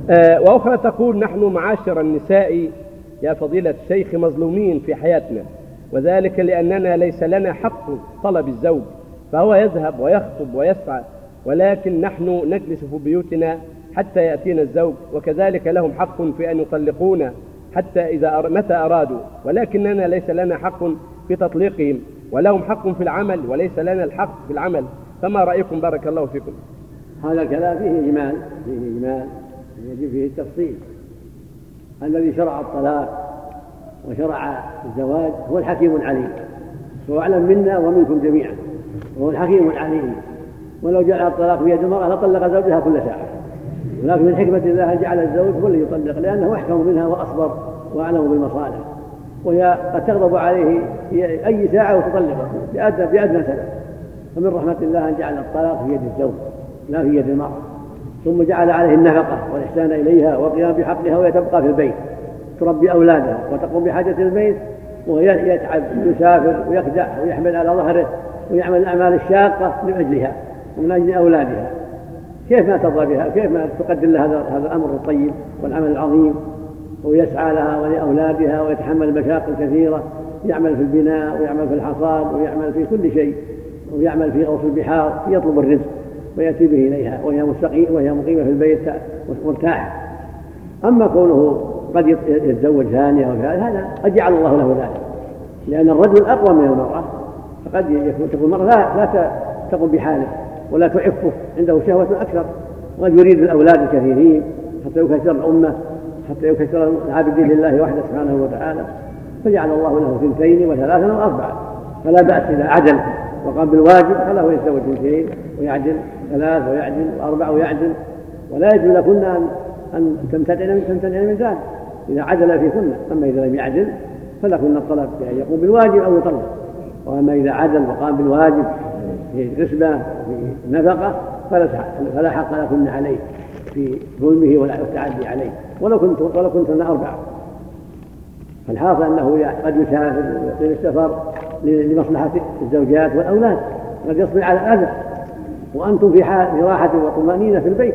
وأخرى تقول: نحن معاشر النساء يا فضيلة الشيخ مظلومين في حياتنا، وذلك لأننا ليس لنا حق طلب الزوج، فهو يذهب ويخطب ويسعى، ولكن نحن نجلس في بيوتنا حتى يأتينا الزوج، وكذلك لهم حق في أن يطلقونا حتى متى أرادوا، ولكننا ليس لنا حق في تطليقهم، ولهم حق في العمل وليس لنا الحق في العمل، فما رأيكم بارك الله فيكم؟ هذا الكلام فيه إجمال يجب فيه التفصيل. الذي شرع الطلاق وشرع الزواج هو الحكيم العليم، هو أعلم منا ومنكم جميعا، وهو الحكيم العليم. ولو جعل الطلاق بيد المرأة لطلق زوجها كل ساعة، ولكن من حكمة الله جعل الزوج هو اللي يطلق، لأنه أحكم منها وأصبر وأعلم بالمصالح، وهي قد تغضب عليه في أي ساعة وتطلقه بأدنى سبب. فمن رحمة الله أن جعل الطلاق في يد الزوج لا في يد المرأة، ثم جعل عليه النفقة والإحسان إليها والقيام بحقها، وهي تبقى في البيت تربي أولادها وتقوم بحاجة البيت، وهي يتعب ويسافر ويخدع ويحمل على ظهره ويعمل الأعمال الشاقة من أجلها ومن أجل أولادها. كيف ما ترضى بها؟ كيف ما تقدر لها هذا الأمر الطيب والعمل العظيم، ويسعى لها ولأولادها ويتحمل المشاق الكثيرة، يعمل في البناء ويعمل في الحصاد ويعمل في كل شيء، ويعمل في غوص البحار يطلب الرزق ويأتي به إليها وهي مقيمة في البيت مرتاحة. أما كونه قد يتزوج ثانية هذا قد جعل الله له ذلك، لأن الرجل أقوى من المرأة، فقد تكون المرأة لا تقوم بحاله ولا تعفه، عنده شهوة أكثر، وقد يريد الأولاد الكثيرين حتى يكثر الأمة، حتى يكثر العابدين لله وحده سبحانه وتعالى، فجعل الله له 2 و3 و4. فلا بأس إذا عدل وقام بالواجب فله يتزوج 2 ويعدل 3 ويعدل 4 ويعدل، ولا يجوز لكن أن تمتنع من ذلك إذا عدل فيكن. أما إذا لم يعدل فلكن الطلب يعني يقوم بالواجب أو يطلق. وأما إذا عدل وقام بالواجب في قسمة في نفقة فلا حق لكن عليه في ظلمه ولا التعدي عليه، ولو كنت 4. فالحاصل أنه قد يسافر ويطيل السفر لمصلحة الزوجات والأولاد، قد يصبر على الأذى وأنتم في راحة وطمأنينة في البيت،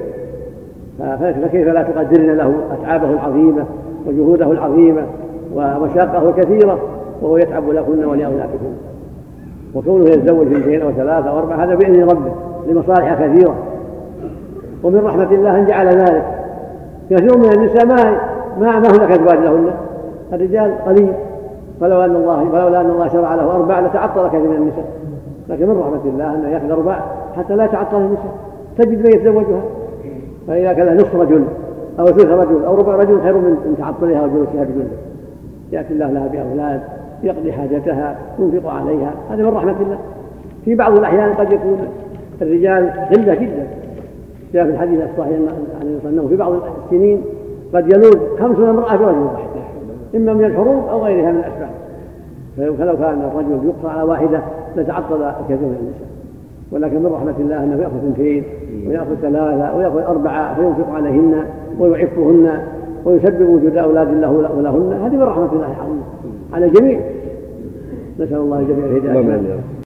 فكيف لا تقدرن له أتعابه العظيمة وجهوده العظيمة ومشاقه الكثيرة وهو يتعب لكن ولأولادكم. وكونه يتزوج 2 أو 3 أو 4 هذا بإذن ربه لمصالح كثيرة. ومن رحمة الله أن جعل ذلك. كثير من النساء ما هناك أزواج لهن، الرجال قليل، فلولا أن الله شرع له 4 لتعطل كثير من النساء، لكن من رحمة الله أنه يأخذ 4 حتى لا تعطل النساء، تجد من يتزوجها. فإذا كان نصف رجل أو ثلث رجل أو ربع رجل خير من تعطلها وجلوسها بدون، يأتي الله لها بأولاد يقضي حاجتها ينفق عليها، هذا من رحمة الله. في بعض الأحيان قد يكون الرجال قلة جدا، جاء في الحديث الصحيح أنه في بعض السنين قد يلوذ 50 امرأة برجل واحد، إما من الحروب أو غيرها من الأسباب. فلو كان الرجل يقصر على واحدة لتعطل كثير من النساء، ولكن من رحمة الله أنه يأخذ 2 ويأخذ 3 ويأخذ 4 فينفق عليهن ويعفهن ويسبب وجود أولاد له ولهن. هذه من رحمة الله على الجميع. نسأل الله الجميع الهداية.